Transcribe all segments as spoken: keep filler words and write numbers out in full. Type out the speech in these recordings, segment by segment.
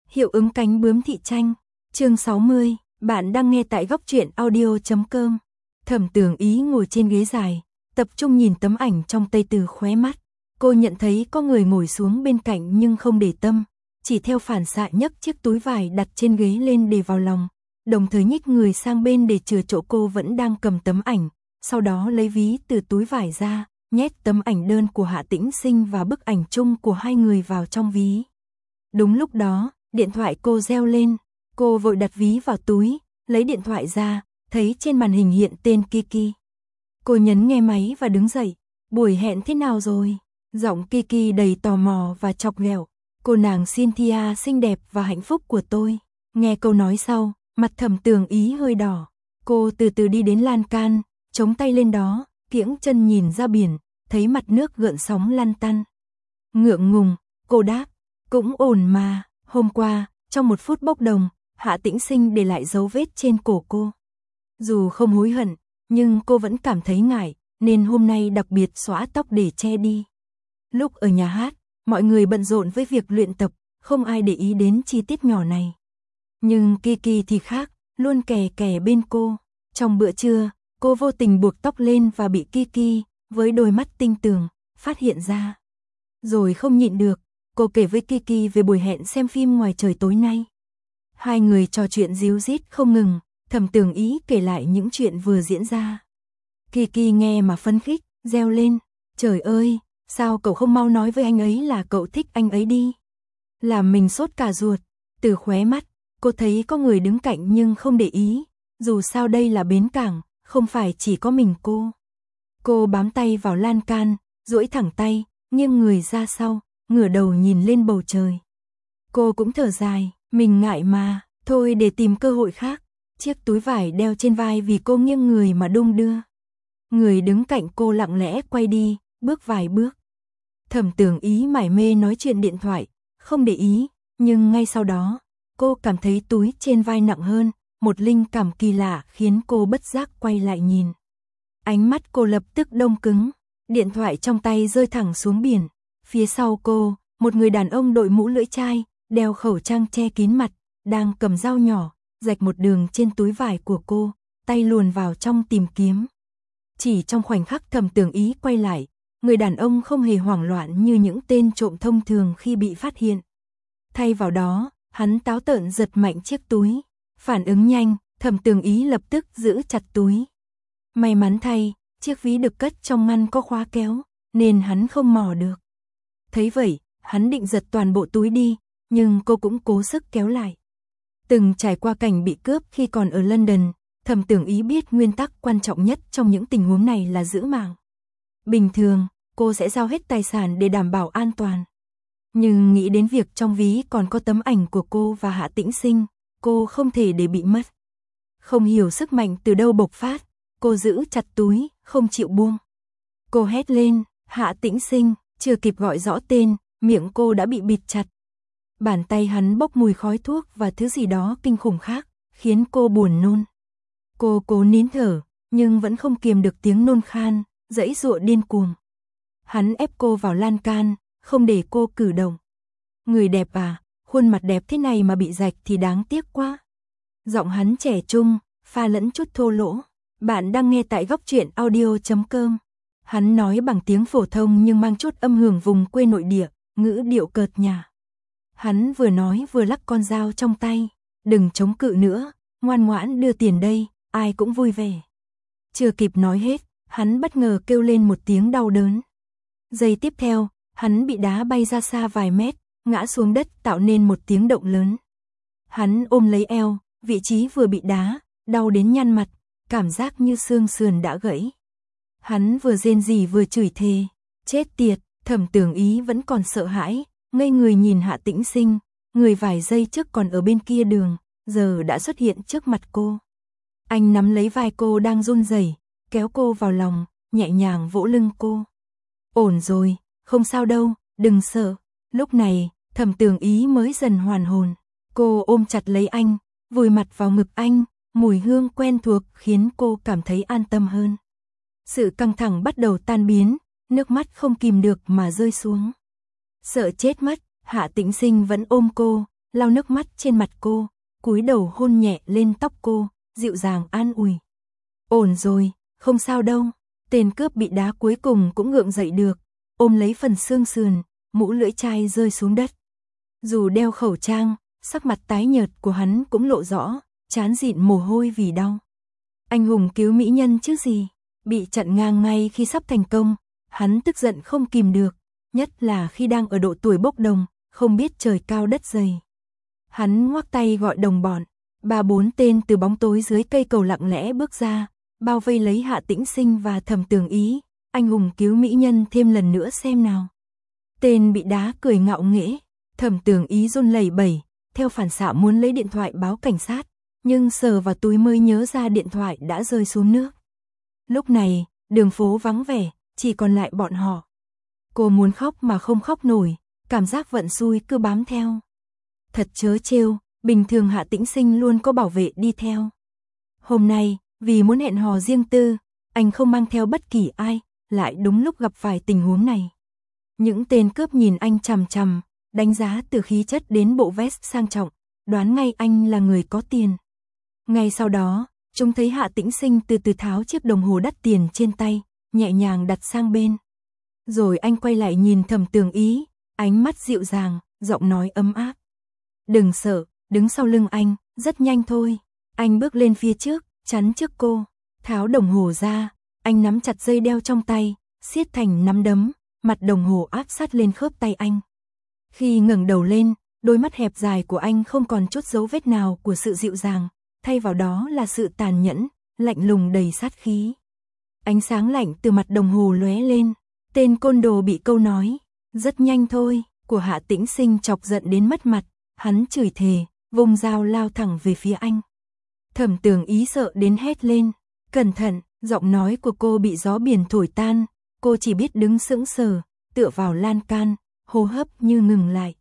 Hiệu ứng cánh bướm thị tranh. Chương sáu mươi, bạn đang nghe tại góc truyện audio chấm com. Thẩm Tường Ý ngồi trên ghế dài, tập trung nhìn tấm ảnh trong tay từ khóe mắt. Cô nhận thấy có người ngồi xuống bên cạnh nhưng không để tâm, chỉ theo phản xạ nhấc chiếc túi vải đặt trên ghế lên để vào lòng, đồng thời nhích người sang bên để chừa chỗ cô vẫn đang cầm tấm ảnh, sau đó lấy ví từ túi vải ra, nhét tấm ảnh đơn của Hạ Tĩnh Sinh và bức ảnh chung của hai người vào trong ví. Đúng lúc đó, điện thoại cô reo lên, cô vội đặt ví vào túi, lấy điện thoại ra, thấy trên màn hình hiện tên Kiki. Cô nhấn nghe máy và đứng dậy. Buổi hẹn thế nào rồi? Giọng Kiki đầy tò mò và chọc ghẹo. Cô nàng Cynthia xinh đẹp và hạnh phúc của tôi. Nghe câu nói sau, mặt Thẩm Tường Ý hơi đỏ. Cô từ từ đi đến lan can, chống tay lên đó, kiễng chân nhìn ra biển, thấy mặt nước gợn sóng lăn tăn. Ngượng ngùng, cô đáp, cũng ổn mà. Hôm qua, trong một phút bốc đồng, Hạ Tĩnh Sinh để lại dấu vết trên cổ cô. Dù không hối hận, nhưng cô vẫn cảm thấy ngại, nên hôm nay đặc biệt xóa tóc để che đi. Lúc ở nhà hát, mọi người bận rộn với việc luyện tập, không ai để ý đến chi tiết nhỏ này. Nhưng Kiki thì khác, luôn kè kè bên cô. Trong bữa trưa, cô vô tình buộc tóc lên và bị Kiki, với đôi mắt tinh tường, phát hiện ra. Rồi không nhịn được, cô kể với Kiki về buổi hẹn xem phim ngoài trời tối nay. Hai người trò chuyện ríu rít không ngừng, Thẩm Tường Ý kể lại những chuyện vừa diễn ra. Kiki nghe mà phấn khích, reo lên, trời ơi, sao cậu không mau nói với anh ấy là cậu thích anh ấy đi. Làm mình sốt cả ruột. Từ khóe mắt, cô thấy có người đứng cạnh nhưng không để ý, dù sao đây là bến cảng, không phải chỉ có mình cô. Cô bám tay vào lan can, duỗi thẳng tay, nghiêng người ra sau, ngửa đầu nhìn lên bầu trời. Cô cũng thở dài, mình ngại mà, thôi để tìm cơ hội khác. Chiếc túi vải đeo trên vai vì cô nghiêng người mà đung đưa. Người đứng cạnh cô lặng lẽ quay đi, bước vài bước. Thẩm Tường Ý mải mê nói chuyện điện thoại, không để ý, nhưng ngay sau đó, cô cảm thấy túi trên vai nặng hơn, một linh cảm kỳ lạ khiến cô bất giác quay lại nhìn. Ánh mắt cô lập tức đông cứng, điện thoại trong tay rơi thẳng xuống biển. Phía sau cô, một người đàn ông đội mũ lưỡi chai, đeo khẩu trang che kín mặt, đang cầm dao nhỏ, rạch một đường trên túi vải của cô, tay luồn vào trong tìm kiếm. Chỉ trong khoảnh khắc Thẩm Tường Ý quay lại, người đàn ông không hề hoảng loạn như những tên trộm thông thường khi bị phát hiện. Thay vào đó, hắn táo tợn giật mạnh chiếc túi. Phản ứng nhanh, Thẩm Tường Ý lập tức giữ chặt túi. May mắn thay, chiếc ví được cất trong ngăn có khóa kéo, nên hắn không mò được. Thấy vậy, hắn định giật toàn bộ túi đi, nhưng cô cũng cố sức kéo lại. Từng trải qua cảnh bị cướp khi còn ở London, Thẩm Tường Ý biết nguyên tắc quan trọng nhất trong những tình huống này là giữ mạng. Bình thường, cô sẽ giao hết tài sản để đảm bảo an toàn. Nhưng nghĩ đến việc trong ví còn có tấm ảnh của cô và Hạ Tĩnh Sinh, cô không thể để bị mất. Không hiểu sức mạnh từ đâu bộc phát, cô giữ chặt túi, không chịu buông. Cô hét lên, Hạ Tĩnh Sinh, chưa kịp gọi rõ tên, miệng cô đã bị bịt chặt. Bàn tay hắn bốc mùi khói thuốc và thứ gì đó kinh khủng khác, khiến cô buồn nôn. Cô cố nín thở, nhưng vẫn không kiềm được tiếng nôn khan, giãy giụa điên cuồng. Hắn ép cô vào lan can, không để cô cử động. Người đẹp à, khuôn mặt đẹp thế này mà bị rạch thì đáng tiếc quá. Giọng hắn trẻ trung, pha lẫn chút thô lỗ. Bạn đang nghe tại góc truyện audio chấm com. Hắn nói bằng tiếng phổ thông nhưng mang chút âm hưởng vùng quê nội địa, ngữ điệu cợt nhả. Hắn vừa nói vừa lắc con dao trong tay. Đừng chống cự nữa, ngoan ngoãn đưa tiền đây, ai cũng vui vẻ. Chưa kịp nói hết, hắn bất ngờ kêu lên một tiếng đau đớn. Giây tiếp theo, hắn bị đá bay ra xa vài mét, ngã xuống đất tạo nên một tiếng động lớn. Hắn ôm lấy eo, vị trí vừa bị đá, đau đến nhăn mặt, cảm giác như xương sườn đã gãy. Hắn vừa rên rỉ vừa chửi thề, chết tiệt. Thẩm Tường Ý vẫn còn sợ hãi, ngây người nhìn Hạ Tĩnh Sinh, người vài giây trước còn ở bên kia đường, giờ đã xuất hiện trước mặt cô. Anh nắm lấy vai cô đang run rẩy, kéo cô vào lòng, nhẹ nhàng vỗ lưng cô. Ổn rồi, không sao đâu, đừng sợ. Lúc này, Thẩm Tường Ý mới dần hoàn hồn. Cô ôm chặt lấy anh, vùi mặt vào ngực anh, mùi hương quen thuộc khiến cô cảm thấy an tâm hơn. Sự căng thẳng bắt đầu tan biến, nước mắt không kìm được mà rơi xuống. Sợ chết mất, Hạ Tĩnh Sinh vẫn ôm cô, lau nước mắt trên mặt cô, cúi đầu hôn nhẹ lên tóc cô, dịu dàng an ủi. Ổn rồi, không sao đâu. Tên cướp bị đá cuối cùng cũng gượng dậy được, ôm lấy phần xương sườn, mũ lưỡi chai rơi xuống đất. Dù đeo khẩu trang, sắc mặt tái nhợt của hắn cũng lộ rõ, trán dịn mồ hôi vì đau. Anh hùng cứu mỹ nhân chứ gì, bị chặn ngang ngay khi sắp thành công, hắn tức giận không kìm được, nhất là khi đang ở độ tuổi bốc đồng, không biết trời cao đất dày. Hắn ngoắc tay gọi đồng bọn, ba bốn tên từ bóng tối dưới cây cầu lặng lẽ bước ra, bao vây lấy Hạ Tĩnh Sinh và Thẩm Tường Ý, anh hùng cứu mỹ nhân thêm lần nữa xem nào. Tên bị đá cười ngạo nghễ, Thẩm Tường Ý run lẩy bẩy, theo phản xạ muốn lấy điện thoại báo cảnh sát, nhưng sờ vào túi mới nhớ ra điện thoại đã rơi xuống nước. Lúc này, đường phố vắng vẻ, chỉ còn lại bọn họ. Cô muốn khóc mà không khóc nổi, cảm giác vận xui cứ bám theo. Thật trớ trêu, bình thường Hạ Tĩnh Sinh luôn có bảo vệ đi theo. Hôm nay, vì muốn hẹn hò riêng tư, anh không mang theo bất kỳ ai, lại đúng lúc gặp phải tình huống này. Những tên cướp nhìn anh chằm chằm, đánh giá từ khí chất đến bộ vest sang trọng, đoán ngay anh là người có tiền. Ngay sau đó, chúng thấy Hạ Tĩnh Sinh từ từ tháo chiếc đồng hồ đắt tiền trên tay, nhẹ nhàng đặt sang bên. Rồi anh quay lại nhìn Thẩm Tường Ý, ánh mắt dịu dàng, giọng nói ấm áp. Đừng sợ, đứng sau lưng anh, rất nhanh thôi. Anh bước lên phía trước, chắn trước cô, tháo đồng hồ ra, anh nắm chặt dây đeo trong tay, siết thành nắm đấm, mặt đồng hồ áp sát lên khớp tay anh. Khi ngẩng đầu lên, đôi mắt hẹp dài của anh không còn chút dấu vết nào của sự dịu dàng, thay vào đó là sự tàn nhẫn, lạnh lùng đầy sát khí. Ánh sáng lạnh từ mặt đồng hồ lóe lên, tên côn đồ bị câu nói, rất nhanh thôi, của Hạ Tĩnh Sinh chọc giận đến mất mặt, hắn chửi thề, vùng dao lao thẳng về phía anh. Thẩm Tường Ý sợ đến hét lên, cẩn thận, giọng nói của cô bị gió biển thổi tan, cô chỉ biết đứng sững sờ, tựa vào lan can, hô hấp như ngừng lại.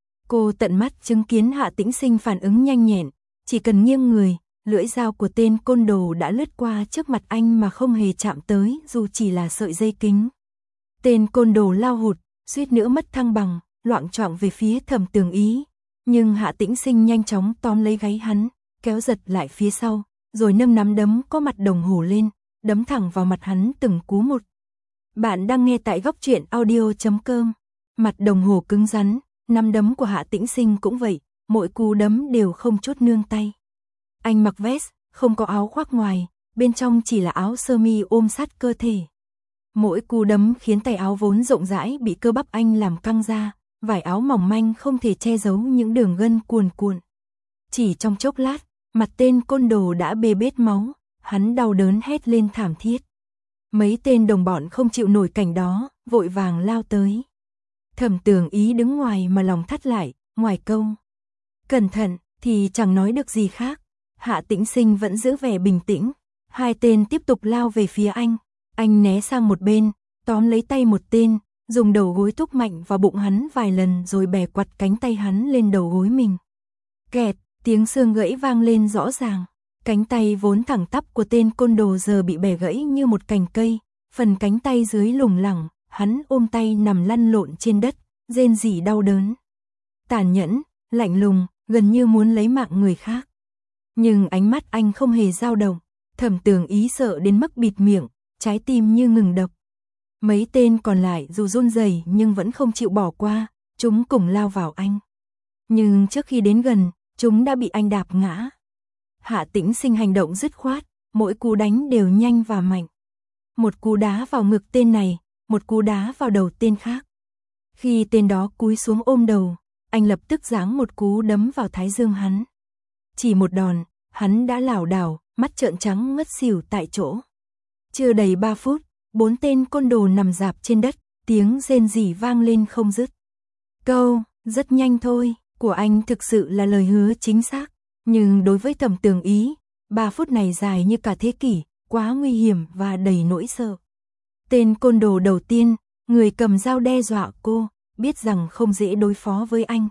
Cô tận mắt chứng kiến Hạ Tĩnh Sinh phản ứng nhanh nhẹn, chỉ cần nghiêng người, lưỡi dao của tên côn đồ đã lướt qua trước mặt anh mà không hề chạm tới dù chỉ là sợi dây kính. Tên côn đồ lao hụt, suýt nữa mất thăng bằng, loạng choạng về phía Thẩm Tường Ý, nhưng Hạ Tĩnh Sinh nhanh chóng tóm lấy gáy hắn, kéo giật lại phía sau, rồi nâng nắm đấm có mặt đồng hồ lên, đấm thẳng vào mặt hắn từng cú một. Bạn đang nghe tại góc truyện audio chấm com. Mặt đồng hồ cứng rắn, nắm đấm của Hạ Tĩnh Sinh cũng vậy, mỗi cú đấm đều không chút nương tay. Anh mặc vest, không có áo khoác ngoài, bên trong chỉ là áo sơ mi ôm sát cơ thể. Mỗi cú đấm khiến tay áo vốn rộng rãi bị cơ bắp anh làm căng ra, vải áo mỏng manh không thể che giấu những đường gân cuồn cuộn. Chỉ trong chốc lát, mặt tên côn đồ đã bê bết máu, hắn đau đớn hét lên thảm thiết. Mấy tên đồng bọn không chịu nổi cảnh đó, vội vàng lao tới. Thẩm Tường Ý đứng ngoài mà lòng thắt lại, ngoài câu cẩn thận thì chẳng nói được gì khác. Hạ Tĩnh Sinh vẫn giữ vẻ bình tĩnh. Hai tên tiếp tục lao về phía anh. Anh né sang một bên, tóm lấy tay một tên, dùng đầu gối thúc mạnh vào bụng hắn vài lần rồi bẻ quặt cánh tay hắn lên đầu gối mình. Kẹt, tiếng xương gãy vang lên rõ ràng. Cánh tay vốn thẳng tắp của tên côn đồ giờ bị bẻ gãy như một cành cây, phần cánh tay dưới lủng lẳng, hắn ôm tay nằm lăn lộn trên đất, rên rỉ đau đớn. Tàn nhẫn, lạnh lùng, gần như muốn lấy mạng người khác. Nhưng ánh mắt anh không hề dao động, Thẩm Tường Ý sợ đến mức bịt miệng, trái tim như ngừng đập. Mấy tên còn lại dù run rẩy nhưng vẫn không chịu bỏ qua, chúng cùng lao vào anh. Nhưng trước khi đến gần, chúng đã bị anh đạp ngã. Hạ Tĩnh Sinh hành động dứt khoát, mỗi cú đánh đều nhanh và mạnh. Một cú đá vào ngực tên này, một cú đá vào đầu tên khác. Khi tên đó cúi xuống ôm đầu, anh lập tức giáng một cú đấm vào thái dương hắn. Chỉ một đòn, hắn đã lảo đảo, mắt trợn trắng ngất xỉu tại chỗ. Chưa đầy ba phút, bốn tên côn đồ nằm rạp trên đất, tiếng rên rỉ vang lên không dứt. Câu, rất nhanh thôi, của anh thực sự là lời hứa chính xác. Nhưng đối với Thẩm Tường Ý, ba phút này dài như cả thế kỷ, quá nguy hiểm và đầy nỗi sợ. Tên côn đồ đầu tiên, người cầm dao đe dọa cô, biết rằng không dễ đối phó với anh.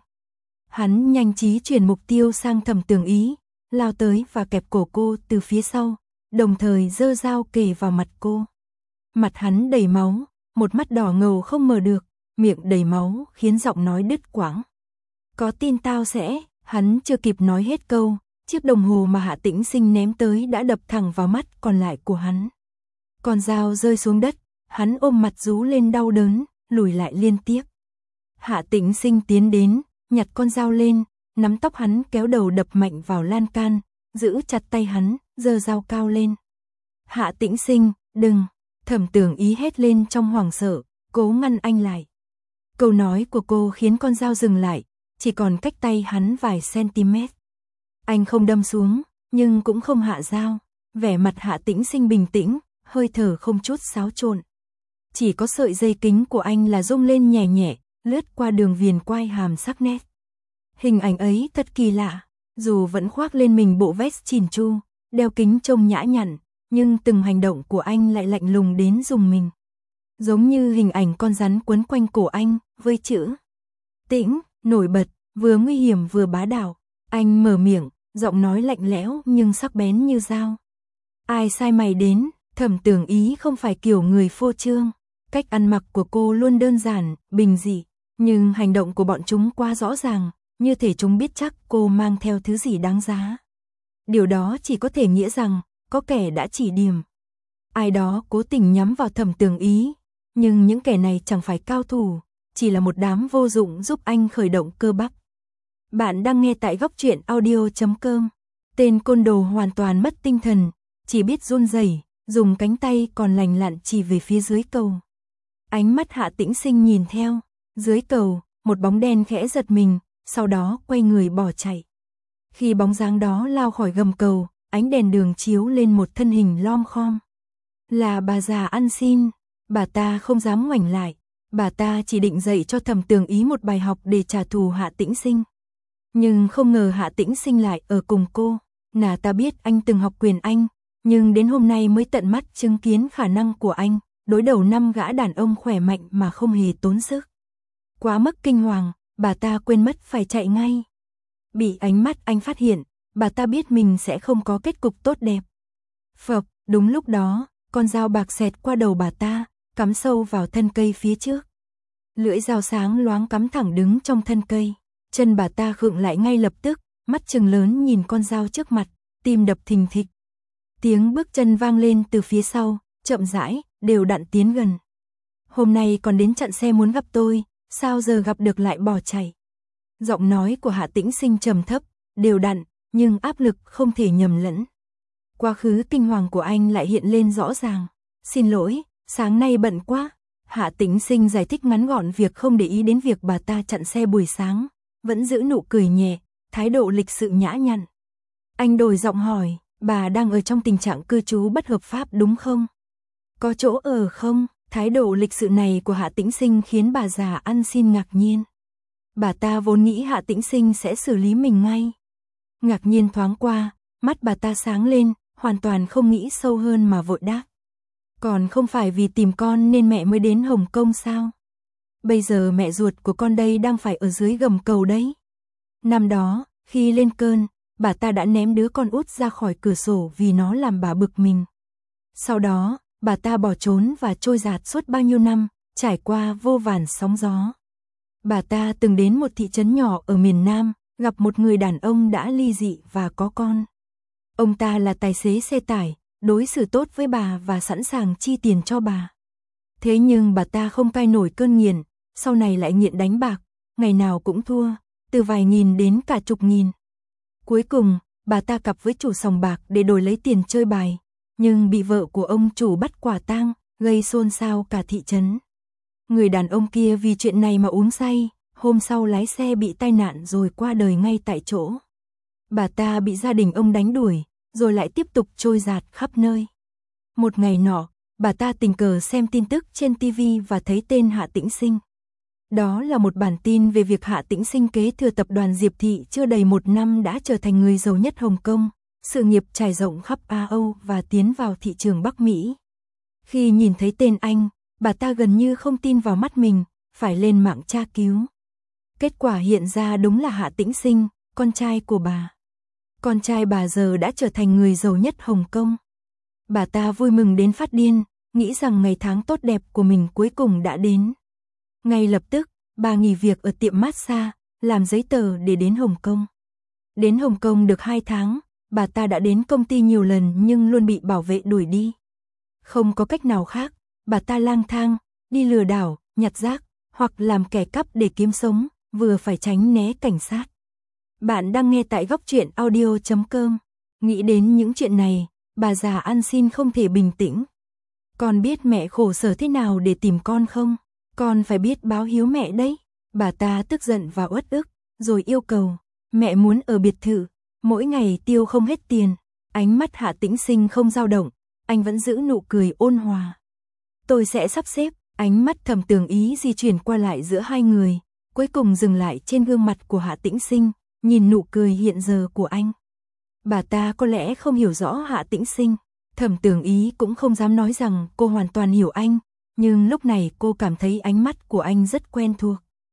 Hắn nhanh trí chuyển mục tiêu sang Thẩm Tường Ý, lao tới và kẹp cổ cô từ phía sau, đồng thời giơ dao kề vào mặt cô. Mặt hắn đầy máu, một mắt đỏ ngầu không mở được, miệng đầy máu khiến giọng nói đứt quãng. Có tin tao sẽ, hắn chưa kịp nói hết câu, chiếc đồng hồ mà Hạ Tĩnh Sinh ném tới đã đập thẳng vào mắt còn lại của hắn. Con dao rơi xuống đất, hắn ôm mặt rú lên đau đớn, lùi lại liên tiếp. Hạ Tĩnh Sinh tiến đến, nhặt con dao lên, nắm tóc hắn kéo đầu đập mạnh vào lan can, giữ chặt tay hắn, giơ dao cao lên. Hạ Tĩnh Sinh, đừng, Thẩm Tưởng Ý hét lên trong hoảng sợ, cố ngăn anh lại. Câu nói của cô khiến con dao dừng lại, chỉ còn cách tay hắn vài cm. Anh không đâm xuống, nhưng cũng không hạ dao, vẻ mặt Hạ Tĩnh Sinh bình tĩnh, hơi thở không chút xáo trộn. Chỉ có sợi dây kính của anh là rung lên nhẹ nhẹ, lướt qua đường viền quai hàm sắc nét. Hình ảnh ấy thật kỳ lạ, dù vẫn khoác lên mình bộ vest chỉn chu, đeo kính trông nhã nhặn, nhưng từng hành động của anh lại lạnh lùng đến rùng mình. Giống như hình ảnh con rắn quấn quanh cổ anh, với chữ tĩnh, nổi bật, vừa nguy hiểm vừa bá đạo. Anh mở miệng, giọng nói lạnh lẽo nhưng sắc bén như dao. Ai sai mày đến? Thẩm Tưởng Ý không phải kiểu người phô trương. Cách ăn mặc của cô luôn đơn giản, bình dị, nhưng hành động của bọn chúng quá rõ ràng, như thể chúng biết chắc cô mang theo thứ gì đáng giá. Điều đó chỉ có thể nghĩa rằng, có kẻ đã chỉ điểm. Ai đó cố tình nhắm vào Thẩm Tưởng Ý, nhưng những kẻ này chẳng phải cao thủ, chỉ là một đám vô dụng giúp anh khởi động cơ bắp. Bạn đang nghe tại góc truyện audio chấm com. Tên côn đồ hoàn toàn mất tinh thần, chỉ biết run rẩy, dùng cánh tay còn lành lặn chỉ về phía dưới cầu. Ánh mắt Hạ Tĩnh Sinh nhìn theo, dưới cầu, một bóng đen khẽ giật mình, sau đó quay người bỏ chạy. Khi bóng dáng đó lao khỏi gầm cầu, ánh đèn đường chiếu lên một thân hình lom khom. Là bà già ăn xin, bà ta không dám ngoảnh lại, bà ta chỉ định dạy cho Thẩm Tưởng Ý một bài học để trả thù Hạ Tĩnh Sinh. Nhưng không ngờ Hạ Tĩnh Sinh lại ở cùng cô, nà ta biết anh từng học quyền Anh, nhưng đến hôm nay mới tận mắt chứng kiến khả năng của anh, đối đầu năm gã đàn ông khỏe mạnh mà không hề tốn sức. Quá mức kinh hoàng, bà ta quên mất phải chạy ngay. Bị ánh mắt anh phát hiện, bà ta biết mình sẽ không có kết cục tốt đẹp. Phập, đúng lúc đó, con dao bạc xẹt qua đầu bà ta, cắm sâu vào thân cây phía trước. Lưỡi dao sáng loáng cắm thẳng đứng trong thân cây. Chân bà ta khựng lại ngay lập tức, mắt trừng lớn nhìn con dao trước mặt, tim đập thình thịch. Tiếng bước chân vang lên từ phía sau, chậm rãi, đều đặn tiến gần. Hôm nay còn đến chặn xe muốn gặp tôi, sao giờ gặp được lại bỏ chạy. Giọng nói của Hạ Tĩnh Sinh trầm thấp, đều đặn, nhưng áp lực không thể nhầm lẫn. Quá khứ kinh hoàng của anh lại hiện lên rõ ràng. Xin lỗi, sáng nay bận quá. Hạ Tĩnh Sinh giải thích ngắn gọn việc không để ý đến việc bà ta chặn xe buổi sáng, vẫn giữ nụ cười nhẹ, thái độ lịch sự nhã nhặn. Anh đổi giọng hỏi, bà đang ở trong tình trạng cư trú bất hợp pháp đúng không? Có chỗ ở không? Thái độ lịch sự này của Hạ Tĩnh Sinh khiến bà già ăn xin ngạc nhiên. Bà ta vốn nghĩ Hạ Tĩnh Sinh sẽ xử lý mình ngay. Ngạc nhiên thoáng qua, mắt bà ta sáng lên, hoàn toàn không nghĩ sâu hơn mà vội đáp. Còn không phải vì tìm con nên mẹ mới đến Hồng Kông sao? Bây giờ mẹ ruột của con đây đang phải ở dưới gầm cầu đấy. Năm đó, khi lên cơn, bà ta đã ném đứa con út ra khỏi cửa sổ vì nó làm bà bực mình. Sau đó, bà ta bỏ trốn và trôi dạt suốt bao nhiêu năm, trải qua vô vàn sóng gió. Bà ta từng đến một thị trấn nhỏ ở miền Nam, gặp một người đàn ông đã ly dị và có con. Ông ta là tài xế xe tải, đối xử tốt với bà và sẵn sàng chi tiền cho bà. Thế nhưng bà ta không cai nổi cơn nghiện, sau này lại nghiện đánh bạc, ngày nào cũng thua, từ vài nghìn đến cả chục nghìn. Cuối cùng, bà ta cặp với chủ sòng bạc để đổi lấy tiền chơi bài, nhưng bị vợ của ông chủ bắt quả tang, gây xôn xao cả thị trấn. Người đàn ông kia vì chuyện này mà uống say, hôm sau lái xe bị tai nạn rồi qua đời ngay tại chỗ. Bà ta bị gia đình ông đánh đuổi, rồi lại tiếp tục trôi dạt khắp nơi. Một ngày nọ, bà ta tình cờ xem tin tức trên ti vi và thấy tên Hạ Tĩnh Sinh. Đó là một bản tin về việc Hạ Tĩnh Sinh kế thừa tập đoàn Diệp Thị chưa đầy một năm đã trở thành người giàu nhất Hồng Kông, sự nghiệp trải rộng khắp Á Âu và tiến vào thị trường Bắc Mỹ. Khi nhìn thấy tên anh, bà ta gần như không tin vào mắt mình, phải lên mạng tra cứu. Kết quả hiện ra đúng là Hạ Tĩnh Sinh, con trai của bà. Con trai bà giờ đã trở thành người giàu nhất Hồng Kông. Bà ta vui mừng đến phát điên, nghĩ rằng ngày tháng tốt đẹp của mình cuối cùng đã đến. Ngay lập tức, bà nghỉ việc ở tiệm massage, làm giấy tờ để đến Hồng Kông. Đến Hồng Kông được hai tháng, bà ta đã đến công ty nhiều lần nhưng luôn bị bảo vệ đuổi đi. Không có cách nào khác, bà ta lang thang, đi lừa đảo, nhặt rác, hoặc làm kẻ cắp để kiếm sống, vừa phải tránh né cảnh sát. Bạn đang nghe tại góc truyện audio chấm com. Nghĩ đến những chuyện này, bà già ăn xin không thể bình tĩnh. Con biết mẹ khổ sở thế nào để tìm con không? Con phải biết báo hiếu mẹ đấy. Bà ta tức giận và uất ức, rồi yêu cầu. Mẹ muốn ở biệt thự, mỗi ngày tiêu không hết tiền. Ánh mắt Hạ Tĩnh Sinh không dao động, anh vẫn giữ nụ cười ôn hòa. Tôi sẽ sắp xếp. Ánh mắt Thẩm Tường Ý di chuyển qua lại giữa hai người, cuối cùng dừng lại trên gương mặt của Hạ Tĩnh Sinh, nhìn nụ cười hiện giờ của anh. Bà ta có lẽ không hiểu rõ Hạ Tĩnh Sinh, Thẩm Tường Ý cũng không dám nói rằng cô hoàn toàn hiểu anh, nhưng lúc này cô cảm thấy ánh mắt của anh rất quen thuộc.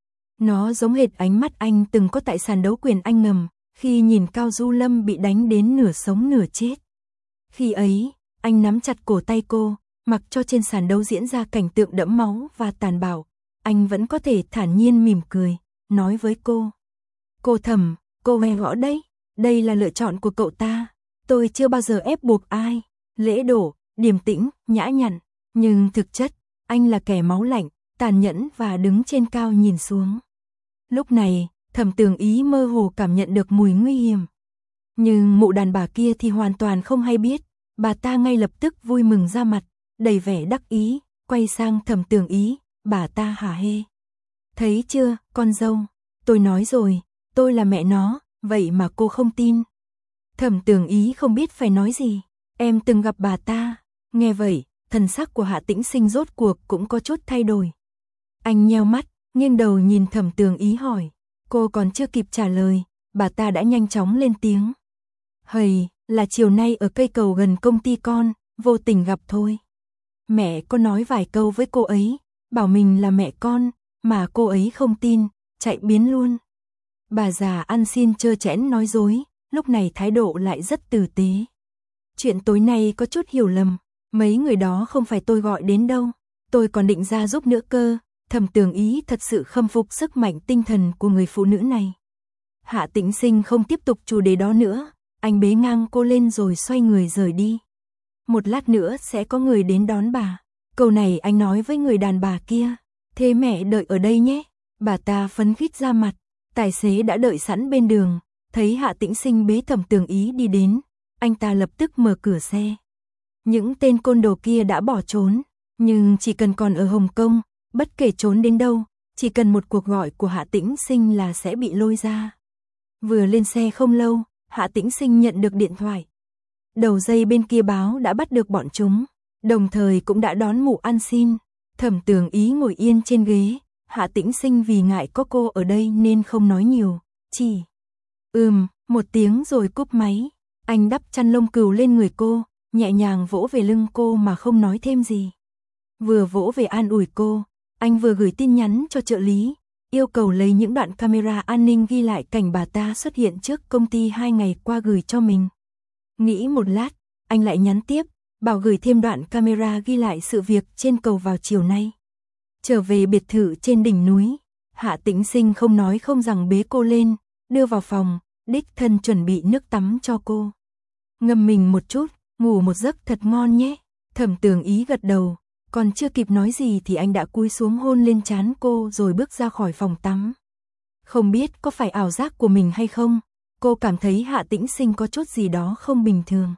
Nó giống hệt ánh mắt anh từng có tại sàn đấu quyền Anh Ngầm, khi nhìn Cao Du Lâm bị đánh đến nửa sống nửa chết. Khi ấy, anh nắm chặt cổ tay cô, mặc cho trên sàn đấu diễn ra cảnh tượng đẫm máu và tàn bạo, anh vẫn có thể thản nhiên mỉm cười, nói với cô. Cô Thẩm, cô nghe rõ đấy, đây là lựa chọn của cậu ta. Tôi chưa bao giờ ép buộc ai, lễ độ, điềm tĩnh, nhã nhặn, nhưng thực chất, anh là kẻ máu lạnh, tàn nhẫn và đứng trên cao nhìn xuống. Lúc này, Thẩm Tường Ý mơ hồ cảm nhận được mùi nguy hiểm. Nhưng mụ đàn bà kia thì hoàn toàn không hay biết, bà ta ngay lập tức vui mừng ra mặt, đầy vẻ đắc ý, quay sang Thẩm Tường Ý, bà ta hả hê. Thấy chưa, con dâu, tôi nói rồi, tôi là mẹ nó, vậy mà cô không tin. Thẩm Tường Ý không biết phải nói gì, em từng gặp bà ta. Nghe vậy, thần sắc của Hạ Tĩnh Sinh rốt cuộc cũng có chút thay đổi. Anh nheo mắt, nghiêng đầu nhìn Thẩm Tường Ý hỏi, cô còn chưa kịp trả lời, bà ta đã nhanh chóng lên tiếng. Hầy, là chiều nay ở cây cầu gần công ty con, vô tình gặp thôi. Mẹ có nói vài câu với cô ấy, bảo mình là mẹ con, mà cô ấy không tin, chạy biến luôn. Bà già ăn xin trơ trẽn nói dối, lúc này thái độ lại rất tử tế. Chuyện tối nay có chút hiểu lầm, mấy người đó không phải tôi gọi đến đâu, tôi còn định ra giúp nữa cơ. Thẩm Tường Ý thật sự khâm phục sức mạnh tinh thần của người phụ nữ này. Hạ Tĩnh Sinh không tiếp tục chủ đề đó nữa, anh bế ngang cô lên rồi xoay người rời đi. Một lát nữa sẽ có người đến đón bà. Câu này anh nói với người đàn bà kia. Thế mẹ đợi ở đây nhé. Bà ta phấn khích ra mặt. Tài xế đã đợi sẵn bên đường. Thấy Hạ Tĩnh Sinh bế Thẩm Tường Ý đi đến, anh ta lập tức mở cửa xe. Những tên côn đồ kia đã bỏ trốn, nhưng chỉ cần còn ở Hồng Kông, bất kể trốn đến đâu, chỉ cần một cuộc gọi của Hạ Tĩnh Sinh là sẽ bị lôi ra. Vừa lên xe không lâu, Hạ Tĩnh Sinh nhận được điện thoại. Đầu dây bên kia báo đã bắt được bọn chúng, đồng thời cũng đã đón mụ ăn xin. Thẩm Tường Ý ngồi yên trên ghế, Hạ Tĩnh Sinh vì ngại có cô ở đây nên không nói nhiều, chỉ ừm, một tiếng rồi cúp máy. Anh đắp chăn lông cừu lên người cô, nhẹ nhàng vỗ về lưng cô mà không nói thêm gì. Vừa vỗ về an ủi cô, anh vừa gửi tin nhắn cho trợ lý, yêu cầu lấy những đoạn camera an ninh ghi lại cảnh bà ta xuất hiện trước công ty hai ngày qua gửi cho mình. Nghĩ một lát, anh lại nhắn tiếp, bảo gửi thêm đoạn camera ghi lại sự việc trên cầu vào chiều nay. Trở về biệt thự trên đỉnh núi, Hạ Tĩnh Sinh không nói không rằng bế cô lên, đưa vào phòng, đích thân chuẩn bị nước tắm cho cô. Ngâm mình một chút, ngủ một giấc thật ngon nhé. Thẩm Tường Ý gật đầu, còn chưa kịp nói gì thì anh đã cúi xuống hôn lên trán cô rồi bước ra khỏi phòng tắm. Không biết có phải ảo giác của mình hay không, cô cảm thấy Hạ Tĩnh Sinh có chút gì đó không bình thường.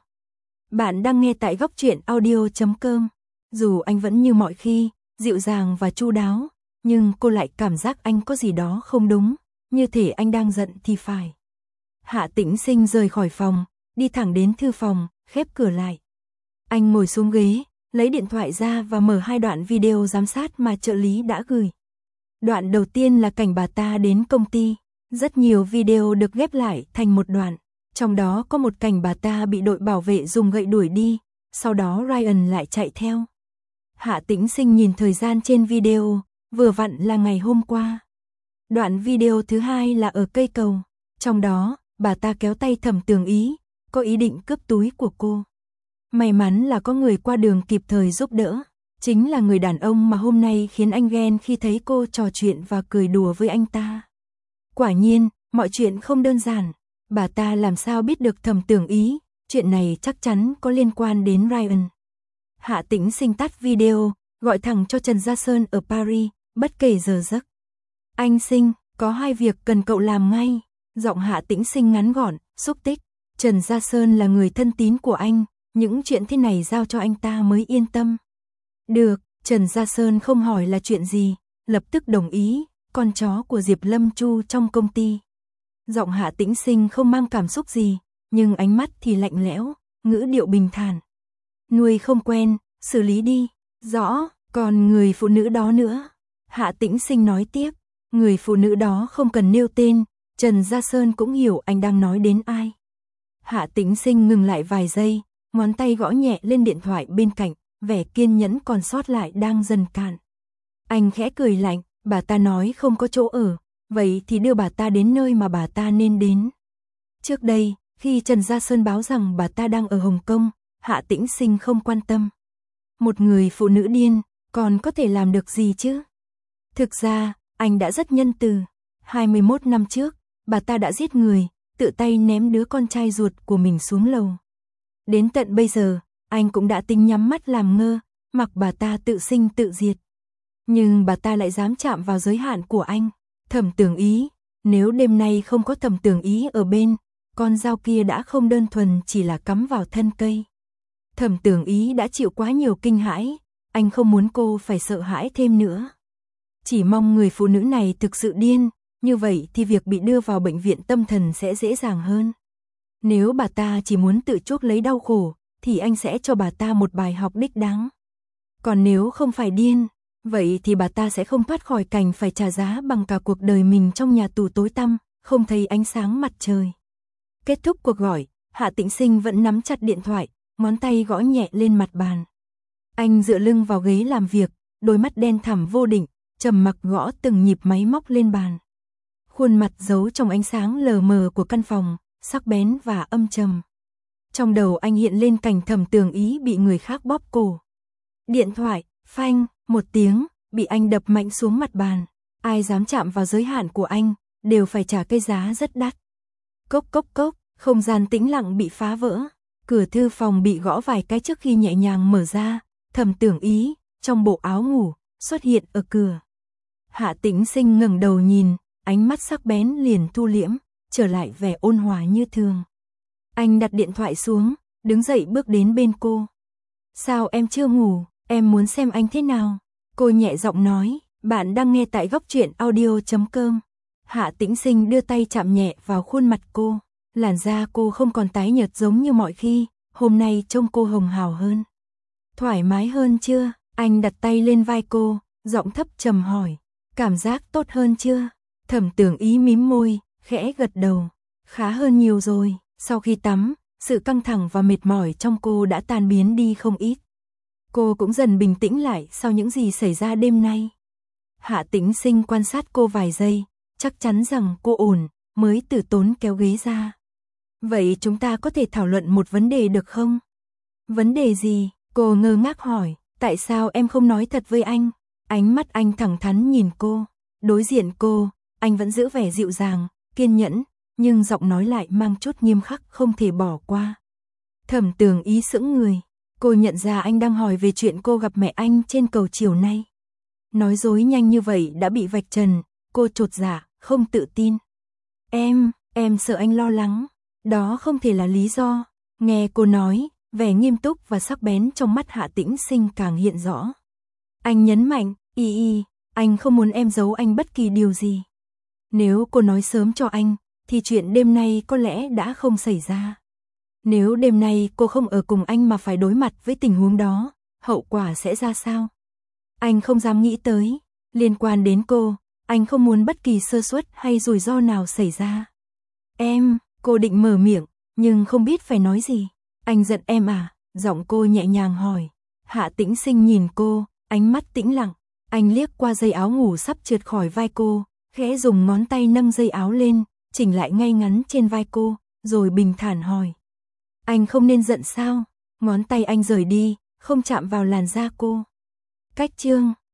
Bạn đang nghe tại góc truyện audio chấm com. Dù anh vẫn như mọi khi, dịu dàng và chu đáo, nhưng cô lại cảm giác anh có gì đó không đúng, như thể anh đang giận thì phải. Hạ Tĩnh Sinh rời khỏi phòng, đi thẳng đến thư phòng, khép cửa lại. Anh ngồi xuống ghế, lấy điện thoại ra và mở hai đoạn video giám sát mà trợ lý đã gửi. Đoạn đầu tiên là cảnh bà ta đến công ty, rất nhiều video được ghép lại thành một đoạn, trong đó có một cảnh bà ta bị đội bảo vệ dùng gậy đuổi đi, sau đó Ryan lại chạy theo. Hạ Tĩnh Sinh nhìn thời gian trên video, vừa vặn là ngày hôm qua. Đoạn video thứ hai là ở cây cầu, trong đó, bà ta kéo tay Thẩm Tường Ý, có ý định cướp túi của cô. May mắn là có người qua đường kịp thời giúp đỡ, chính là người đàn ông mà hôm nay khiến anh ghen khi thấy cô trò chuyện và cười đùa với anh ta. Quả nhiên, mọi chuyện không đơn giản. Bà ta làm sao biết được Thẩm Tưởng Ý, chuyện này chắc chắn có liên quan đến Ryan. Hạ Tĩnh Sinh tắt video, gọi thẳng cho Trần Gia Sơn ở Paris, bất kể giờ giấc. Anh Sinh, có hai việc cần cậu làm ngay. Giọng Hạ Tĩnh Sinh ngắn gọn, xúc tích. Trần Gia Sơn là người thân tín của anh, những chuyện thế này giao cho anh ta mới yên tâm. Được, Trần Gia Sơn không hỏi là chuyện gì, lập tức đồng ý, con chó của Diệp Lâm Chu trong công ty. Giọng Hạ Tĩnh Sinh không mang cảm xúc gì, nhưng ánh mắt thì lạnh lẽo, ngữ điệu bình thản. Nuôi không quen, xử lý đi. Rõ, còn người phụ nữ đó nữa. Hạ Tĩnh Sinh nói tiếp, người phụ nữ đó không cần nêu tên, Trần Gia Sơn cũng hiểu anh đang nói đến ai. Hạ Tĩnh Sinh ngừng lại vài giây, ngón tay gõ nhẹ lên điện thoại bên cạnh, vẻ kiên nhẫn còn sót lại đang dần cạn. Anh khẽ cười lạnh, bà ta nói không có chỗ ở, vậy thì đưa bà ta đến nơi mà bà ta nên đến. Trước đây, khi Trần Gia Sơn báo rằng bà ta đang ở Hồng Kông, Hạ Tĩnh Sinh không quan tâm. Một người phụ nữ điên, còn có thể làm được gì chứ? Thực ra, anh đã rất nhân từ. hai mươi mốt năm trước, bà ta đã giết người, tự tay ném đứa con trai ruột của mình xuống lầu. Đến tận bây giờ, anh cũng đã tính nhắm mắt làm ngơ, mặc bà ta tự sinh tự diệt. Nhưng bà ta lại dám chạm vào giới hạn của anh. Thẩm Tưởng Ý, nếu đêm nay không có Thẩm Tưởng Ý ở bên, con dao kia đã không đơn thuần chỉ là cắm vào thân cây. Thẩm Tưởng Ý đã chịu quá nhiều kinh hãi, anh không muốn cô phải sợ hãi thêm nữa. Chỉ mong người phụ nữ này thực sự điên, như vậy thì việc bị đưa vào bệnh viện tâm thần sẽ dễ dàng hơn. Nếu bà ta chỉ muốn tự chuốc lấy đau khổ, thì anh sẽ cho bà ta một bài học đích đáng. Còn nếu không phải điên, vậy thì bà ta sẽ không thoát khỏi cảnh phải trả giá bằng cả cuộc đời mình trong nhà tù tối tăm, không thấy ánh sáng mặt trời. Kết thúc cuộc gọi, Hạ Tĩnh Sinh vẫn nắm chặt điện thoại, ngón tay gõ nhẹ lên mặt bàn. Anh dựa lưng vào ghế làm việc, đôi mắt đen thẳm vô định, trầm mặc gõ từng nhịp máy móc lên bàn. Khuôn mặt giấu trong ánh sáng lờ mờ của căn phòng, sắc bén và âm trầm. Trong đầu anh hiện lên cảnh Thẩm Tưởng Ý bị người khác bóp cổ. Điện thoại, phanh, một tiếng, bị anh đập mạnh xuống mặt bàn. Ai dám chạm vào giới hạn của anh, đều phải trả cái giá rất đắt. Cốc cốc cốc, không gian tĩnh lặng bị phá vỡ. Cửa thư phòng bị gõ vài cái trước khi nhẹ nhàng mở ra. Thẩm Tưởng Ý, trong bộ áo ngủ, xuất hiện ở cửa. Hạ Tĩnh Sinh ngẩng đầu nhìn, ánh mắt sắc bén liền thu liễm, trở lại vẻ ôn hòa như thường. Anh đặt điện thoại xuống, đứng dậy bước đến bên cô. Sao em chưa ngủ, em muốn xem anh thế nào? Cô nhẹ giọng nói, bạn đang nghe tại góc truyện audio chấm com. Hạ Tĩnh Sinh đưa tay chạm nhẹ vào khuôn mặt cô. Làn da cô không còn tái nhợt giống như mọi khi, hôm nay trông cô hồng hào hơn. Thoải mái hơn chưa? Anh đặt tay lên vai cô, giọng thấp trầm hỏi. Cảm giác tốt hơn chưa? Thẩm Tưởng Ý mím môi, khẽ gật đầu. Khá hơn nhiều rồi. Sau khi tắm, sự căng thẳng và mệt mỏi trong cô đã tan biến đi không ít. Cô cũng dần bình tĩnh lại sau những gì xảy ra đêm nay. Hạ Tĩnh Sinh quan sát cô vài giây, chắc chắn rằng cô ổn, mới từ tốn kéo ghế ra. Vậy chúng ta có thể thảo luận một vấn đề được không? Vấn đề gì? Cô ngơ ngác hỏi, tại sao em không nói thật với anh? Ánh mắt anh thẳng thắn nhìn cô. Đối diện cô, anh vẫn giữ vẻ dịu dàng, kiên nhẫn, nhưng giọng nói lại mang chút nghiêm khắc không thể bỏ qua. Thẩm Tưởng Ý sững người. Cô nhận ra anh đang hỏi về chuyện cô gặp mẹ anh trên cầu chiều nay. Nói dối nhanh như vậy đã bị vạch trần, cô chột dạ, không tự tin. Em, em sợ anh lo lắng. Đó không thể là lý do. Nghe cô nói, vẻ nghiêm túc và sắc bén trong mắt Hạ Tĩnh Sinh càng hiện rõ. Anh nhấn mạnh, y y, anh không muốn em giấu anh bất kỳ điều gì. Nếu cô nói sớm cho anh, thì chuyện đêm nay có lẽ đã không xảy ra. Nếu đêm nay cô không ở cùng anh mà phải đối mặt với tình huống đó, hậu quả sẽ ra sao? Anh không dám nghĩ tới. Liên quan đến cô, anh không muốn bất kỳ sơ suất hay rủi ro nào xảy ra. Em, cô định mở miệng, nhưng không biết phải nói gì. Anh giận em à? Giọng cô nhẹ nhàng hỏi. Hạ Tĩnh Sinh nhìn cô, ánh mắt tĩnh lặng. Anh liếc qua dây áo ngủ sắp trượt khỏi vai cô, khẽ dùng ngón tay nâng dây áo lên, chỉnh lại ngay ngắn trên vai cô, rồi bình thản hỏi. Anh không nên giận sao? Ngón tay anh rời đi, không chạm vào làn da cô. Cách chương